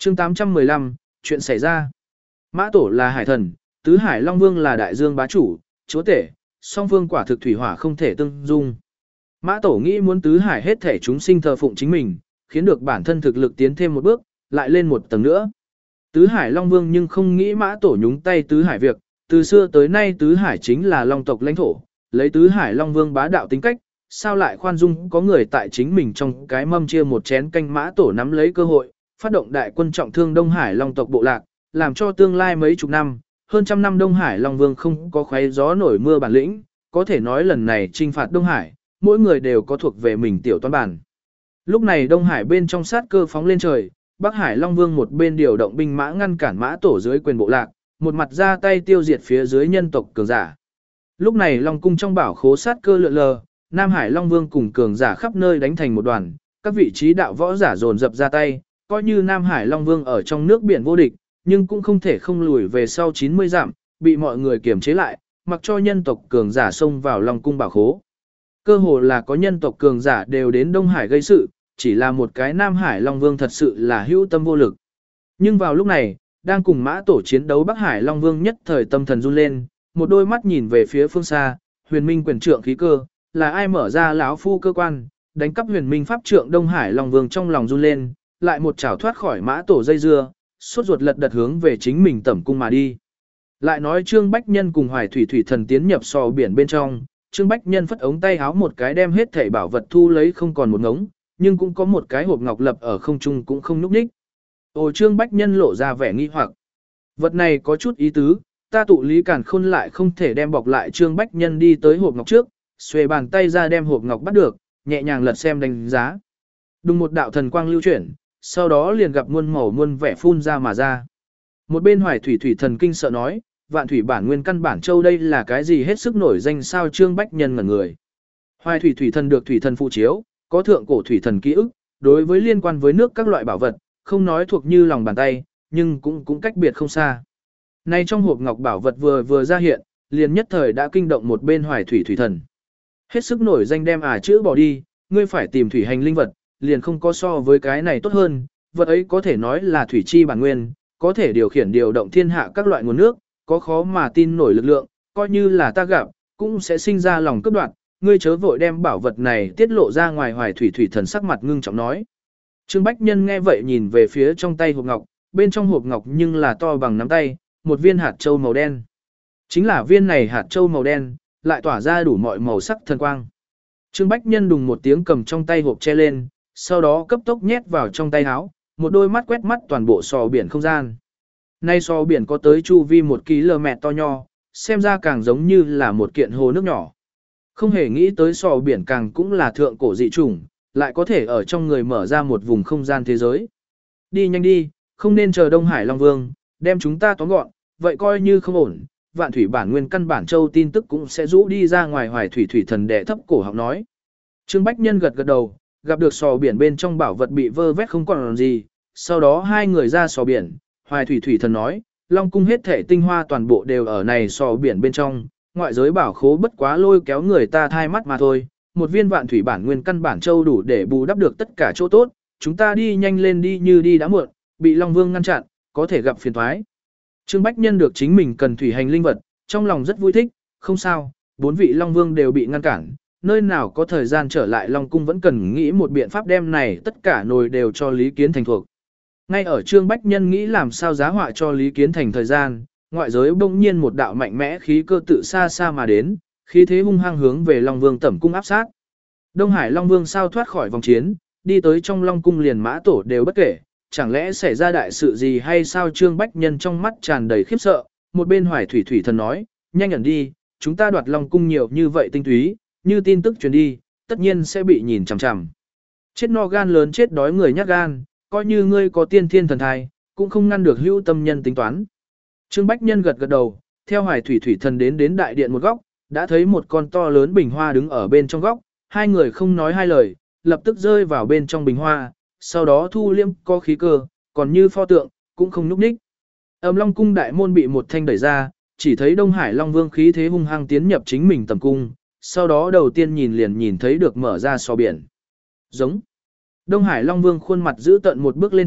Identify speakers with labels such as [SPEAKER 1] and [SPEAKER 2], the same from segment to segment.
[SPEAKER 1] Chương 815, chuyện xảy ra. Mã Tổ là hải thần, Tứ Hải Long Vương là đại dương bá chủ, chúa tể, song phương quả thực thủy hỏa không thể tương dung. Mã Tổ nghĩ muốn Tứ Hải hết thể chúng sinh thờ phụng chính mình, khiến được bản thân thực lực tiến thêm một bước, lại lên một tầng nữa. Tứ Hải Long Vương nhưng không nghĩ Mã Tổ nhúng tay Tứ Hải việc, từ xưa tới nay Tứ Hải chính là Long tộc lãnh thổ, lấy Tứ Hải Long Vương bá đạo tính cách, sao lại khoan dung có người tại chính mình trong cái mâm chia một chén canh. Mã Tổ nắm lấy cơ hội, phát động đại quân trọng thương Đông Hải Long tộc bộ lạc, làm cho tương lai mấy chục năm, hơn trăm năm Đông Hải Long Vương không có khoé gió nổi mưa bản lĩnh, có thể nói lần này trinh phạt Đông Hải, mỗi người đều có thuộc về mình tiểu toán bản. Lúc này Đông Hải bên trong sát cơ phóng lên trời, Bắc Hải Long Vương một bên điều động binh mã ngăn cản Mã Tổ dưới quyền bộ lạc, một mặt ra tay tiêu diệt phía dưới nhân tộc cường giả. Lúc này Long cung trong bảo khố sát cơ lượn lờ, Nam Hải Long Vương cùng cường giả khắp nơi đánh thành một đoàn, các vị trí đạo võ giả dồn dập ra tay, coi như Nam Hải Long Vương ở trong nước biển vô địch, nhưng cũng không thể không lùi về sau 90 dặm, bị mọi người kiềm chế lại, mặc cho nhân tộc cường giả xông vào Long cung bảo khố. Cơ hồ là có nhân tộc cường giả đều đến Đông Hải gây sự, chỉ là một cái Nam Hải Long Vương thật sự là hữu tâm vô lực. Nhưng vào lúc này, đang cùng Mã Tổ chiến đấu Bắc Hải Long Vương nhất thời tâm thần run lên, một đôi mắt nhìn về phía phương xa, Huyền Minh quyền trượng khí cơ, là ai mở ra lão phu cơ quan, đánh cắp Huyền Minh pháp trượng. Đông Hải Long Vương trong lòng run lên, lại một chảo thoát khỏi Mã Tổ dây dưa, sốt ruột lật đật hướng về chính mình tẩm cung mà đi. Lại nói Trương Bách Nhân cùng Hoài Thủy Thủy Thần tiến nhập sò biển bên trong, Trương Bách Nhân phất ống tay háo một cái đem hết thảy bảo vật thu lấy không còn một ngống, nhưng cũng có một cái hộp ngọc lập ở không trung cũng không nhúc nhích. Ồ, Trương Bách Nhân lộ ra vẻ nghi hoặc. Vật này có chút ý tứ, ta tụ lý càn khôn lại không thể đem bọc lại. Trương Bách Nhân đi tới hộp ngọc trước, xuề bàn tay ra đem hộp ngọc bắt được, nhẹ nhàng lật xem đánh giá. Đùng một đạo thần quang lưu chuyển, sau đó liền gặp muôn màu muôn vẻ phun ra mà ra. Một bên Hoài Thủy Thủy Thần kinh sợ nói, Vạn Thủy bản nguyên căn bản châu đây là cái gì hết sức nổi danh sao? Trương Bách Nhân ngẩn người. Hoài Thủy Thủy Thần được Thủy Thần phụ chiếu, có thượng cổ Thủy Thần ký ức, đối với liên quan với nước các loại bảo vật, không nói thuộc như lòng bàn tay, nhưng cũng cách biệt không xa. Nay trong hộp ngọc bảo vật vừa ra hiện, liền nhất thời đã kinh động một bên Hoài Thủy Thủy Thần. Hết sức nổi danh đem chữ bỏ đi, ngươi phải tìm thủy hành linh vật, liền không có so với cái này tốt hơn, vật ấy có thể nói là thủy chi bản nguyên, có thể điều khiển điều động thiên hạ các loại nguồn nước, có khó mà tin nổi lực lượng, coi như là ta gặp, cũng sẽ sinh ra lòng cướp đoạt, ngươi chớ vội đem bảo vật này tiết lộ ra ngoài. Hoài Thủy Thủy Thần sắc mặt ngưng trọng nói. Trương Bách Nhân nghe vậy nhìn về phía trong tay hộp ngọc, bên trong hộp ngọc nhưng là to bằng nắm tay, một viên hạt châu màu đen. Chính là viên này hạt châu màu đen, lại tỏa ra đủ mọi màu sắc thần quang. Trương Bách Nhân đùng một tiếng cầm trong tay hộp che lên, sau đó cấp tốc nhét vào trong tay áo, một đôi mắt quét mắt toàn bộ sò biển không gian. Nay sò biển có tới chu vi 1 km to nho, xem ra càng giống như là một kiện hồ nước nhỏ. Không hề nghĩ tới sò biển càng cũng là thượng cổ dị chủng, lại có thể ở trong người mở ra một vùng không gian thế giới. Đi nhanh đi, không nên chờ Đông Hải Long Vương, đem chúng ta tóm gọn, vậy coi như không ổn. Vạn Thủy bản nguyên căn bản châu tin tức cũng sẽ rũ đi ra ngoài. Hoài Thủy Thủy Thần đệ thấp cổ họng nói. Trương Bách Nhân gật gật đầu, gặp được sò biển bên trong bảo vật bị vơ vét không còn gì, sau đó hai người ra sò biển. Hoài Thủy Thủy Thần nói, Long cung hết thể tinh hoa toàn bộ đều ở này sò biển bên trong, ngoại giới bảo khố bất quá lôi kéo người ta thai mắt mà thôi, một viên Vạn Thủy bản nguyên căn bản châu đủ để bù đắp được tất cả chỗ tốt, chúng ta đi nhanh lên đi, như đi đã muộn, bị Long Vương ngăn chặn, có thể gặp phiền toái. Trương Bách Nhân được chính mình cần thủy hành linh vật, trong lòng rất vui thích, không sao, 4 vị Long Vương đều bị ngăn cản, nơi nào có thời gian trở lại Long cung, vẫn cần nghĩ một biện pháp đem này tất cả nồi đều cho Lý Kiến Thành thuộc. Ngay ở Trương Bách Nhân nghĩ làm sao giá họa cho Lý Kiến Thành thời gian, ngoại giới bỗng nhiên một đạo mạnh mẽ khí cơ tự xa xa mà đến, khí thế hung hăng hướng về Long Vương tẩm cung áp sát. Đông Hải Long Vương sao thoát khỏi vòng chiến, đi tới trong Long cung liền Mã Tổ đều bất kể, chẳng lẽ xảy ra đại sự gì hay sao? Trương Bách Nhân trong mắt tràn đầy khiếp sợ, một bên Hoài Thủy Thủy Thần nói, nhanh nhẩn đi, chúng ta đoạt Long cung nhiều như vậy tinh túy, như tin tức truyền đi, tất nhiên sẽ bị nhìn chằm chằm. Chết no gan lớn chết đói người nhát gan, coi như ngươi có tiên thiên thần thai, cũng không ngăn được hữu tâm nhân tính toán. Trương Bách Nhân gật gật đầu, theo Hoài Thủy Thủy Thần đến đại điện một góc, đã thấy một con to lớn bình hoa đứng ở bên trong góc, hai người không nói hai lời, lập tức rơi vào bên trong bình hoa, sau đó thu liêm có khí cơ, còn như pho tượng, cũng không nhúc nhích. Long cung đại môn bị một thanh đẩy ra, chỉ thấy Đông Hải Long Vương khí thế hung hăng tiến nhập chính mình tầm cung, sau đó đầu tiên nhìn thấy được mở ra sò biển. Giống. Đông Hải Long Vương khuôn mặt giữ tận một bước lên trước,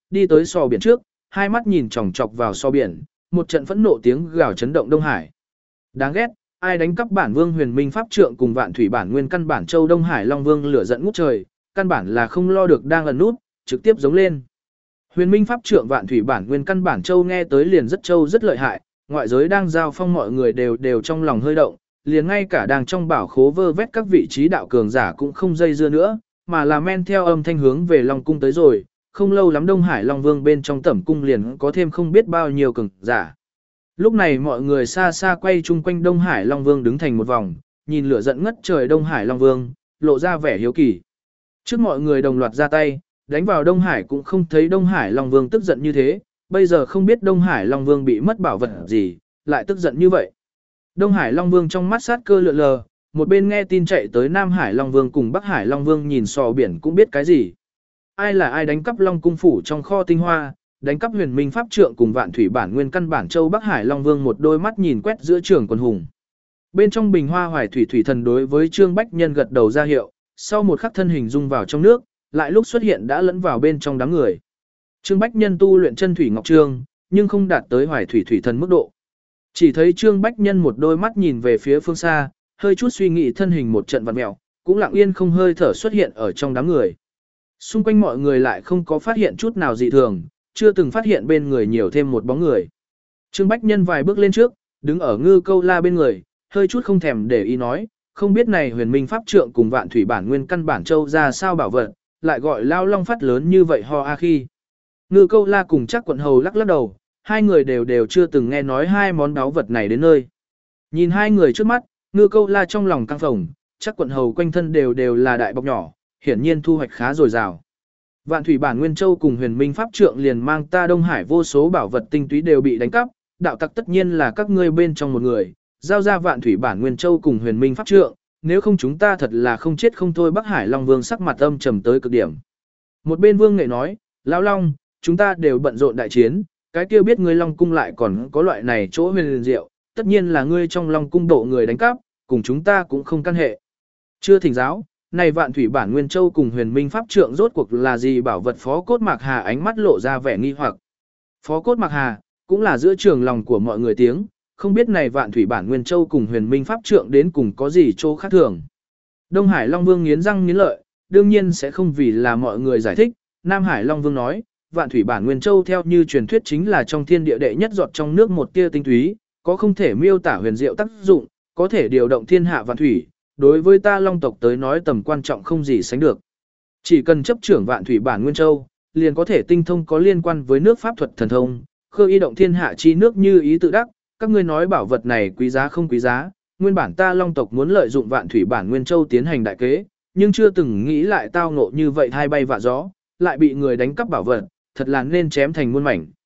[SPEAKER 1] đi tới sò biển trước, hai mắt nhìn chòng chọc vào sò biển, một trận phẫn nộ tiếng gào chấn động Đông Hải. Đáng ghét, ai đánh cắp bản vương Huyền Minh pháp trượng cùng Vạn Thủy bản nguyên căn bản châu Đông Hải Long Vương lửa giận ngút trời, căn bản là không lo được đang ẩn nút, trực tiếp giống lên. Huyền Minh pháp trượng Vạn Thủy bản nguyên căn bản châu nghe tới liền rất châu rất lợi hại, ngoại giới đang giao phong mọi người đều trong lòng hơi động, liền ngay cả đang trong bảo khố vơ vét các vị trí đạo cường giả cũng không dây dưa nữa, mà là men theo âm thanh hướng về Long cung tới rồi, không lâu lắm Đông Hải Long Vương bên trong tẩm cung liền có thêm không biết bao nhiêu cường giả. Lúc này mọi người xa xa quay chung quanh Đông Hải Long Vương đứng thành một vòng, nhìn lửa giận ngất trời Đông Hải Long Vương, lộ ra vẻ hiếu kỳ. Trước mọi người đồng loạt ra tay, đánh vào Đông Hải cũng không thấy Đông Hải Long Vương tức giận như thế, bây giờ không biết Đông Hải Long Vương bị mất bảo vật gì, lại tức giận như vậy. Đông Hải Long Vương trong mắt sát cơ lượn lờ, một bên nghe tin chạy tới Nam Hải Long Vương cùng Bắc Hải Long Vương nhìn sò biển cũng biết cái gì. Ai là ai đánh cắp Long cung phủ trong kho tinh hoa, đánh cắp Huyền Minh pháp trượng cùng Vạn Thủy bản nguyên căn bản châu Bắc Hải Long Vương một đôi mắt nhìn quét giữa trường quần hùng. Bên trong bình hoa Hoài Thủy thủy thần đối với Trương Bách Nhân gật đầu ra hiệu, sau một khắc thân hình dung vào trong nước, lại lúc xuất hiện đã lẫn vào bên trong đám người. Trương Bách Nhân tu luyện chân thủy ngọc trương, nhưng không đạt tới Hoài Thủy thủy thần mức độ. Chỉ thấy Trương Bách Nhân một đôi mắt nhìn về phía phương xa, hơi chút suy nghĩ thân hình một trận vặn mèo, cũng lặng yên không hơi thở xuất hiện ở trong đám người. Xung quanh mọi người lại không có phát hiện chút nào dị thường, chưa từng phát hiện bên người nhiều thêm một bóng người. Trương Bách Nhân vài bước lên trước, đứng ở Ngư Câu La bên người, hơi chút không thèm để ý nói, không biết này Huyền Minh pháp trượng cùng Vạn Thủy bản nguyên căn bản châu ra sao bảo vật, lại gọi lao long phát lớn như vậy ho a khi. Ngư Câu La cùng Trác Quận Hầu lắc lắc đầu, hai người đều chưa từng nghe nói hai món báu vật này đến nơi. Nhìn hai người trước mắt, Ngư Câu La trong lòng căng phồng, Trác Quận Hầu quanh thân đều là đại bọc nhỏ, hiển nhiên thu hoạch khá dồi dào. Vạn Thủy bản nguyên châu cùng Huyền Minh pháp trượng liền mang ta Đông Hải vô số bảo vật tinh túy đều bị đánh cắp, đạo tặc tất nhiên là các ngươi bên trong một người, giao ra Vạn Thủy bản nguyên châu cùng Huyền Minh pháp trượng, nếu không chúng ta thật là không chết không thôi. Bắc Hải Long Vương sắc mặt âm trầm tới cực điểm. Một bên Vương Nghệ nói, Lão Long, chúng ta đều bận rộn đại chiến, cái kia biết ngươi Long cung lại còn có loại này chỗ huyền diệu, tất nhiên là ngươi trong Long cung độ người đánh cắp, cùng chúng ta cũng không căn hệ. Chưa thỉnh giáo, này Vạn Thủy bản nguyên châu cùng Huyền Minh pháp trượng rốt cuộc là gì? Bảo vật Phó Cốt Mạc Hà ánh mắt lộ ra vẻ nghi hoặc. Phó Cốt Mạc Hà cũng là giữa trường lòng của mọi người tiếng, không biết này Vạn Thủy bản nguyên châu cùng Huyền Minh pháp trượng đến cùng có gì chỗ khác thường. Đông Hải Long Vương nghiến răng nghiến lợi, đương nhiên sẽ không vì là mọi người giải thích. Nam Hải Long Vương nói, Vạn Thủy bản nguyên châu theo như truyền thuyết chính là trong thiên địa đệ nhất giọt trong nước một tia tinh túy, có không thể miêu tả huyền diệu tác dụng, có thể điều động thiên hạ vạn thủy, đối với ta Long tộc tới nói tầm quan trọng không gì sánh được. Chỉ cần chấp trưởng Vạn Thủy bản nguyên châu, liền có thể tinh thông có liên quan với nước pháp thuật thần thông, khơi y động thiên hạ chi nước như ý tự đắc. Các ngươi nói bảo vật này quý giá không quý giá, nguyên bản ta Long tộc muốn lợi dụng Vạn Thủy bản nguyên châu tiến hành đại kế, nhưng chưa từng nghĩ lại tao ngộ như vậy hai bay vạ gió, lại bị người đánh cắp bảo vật, thật là nên chém thành muôn mảnh.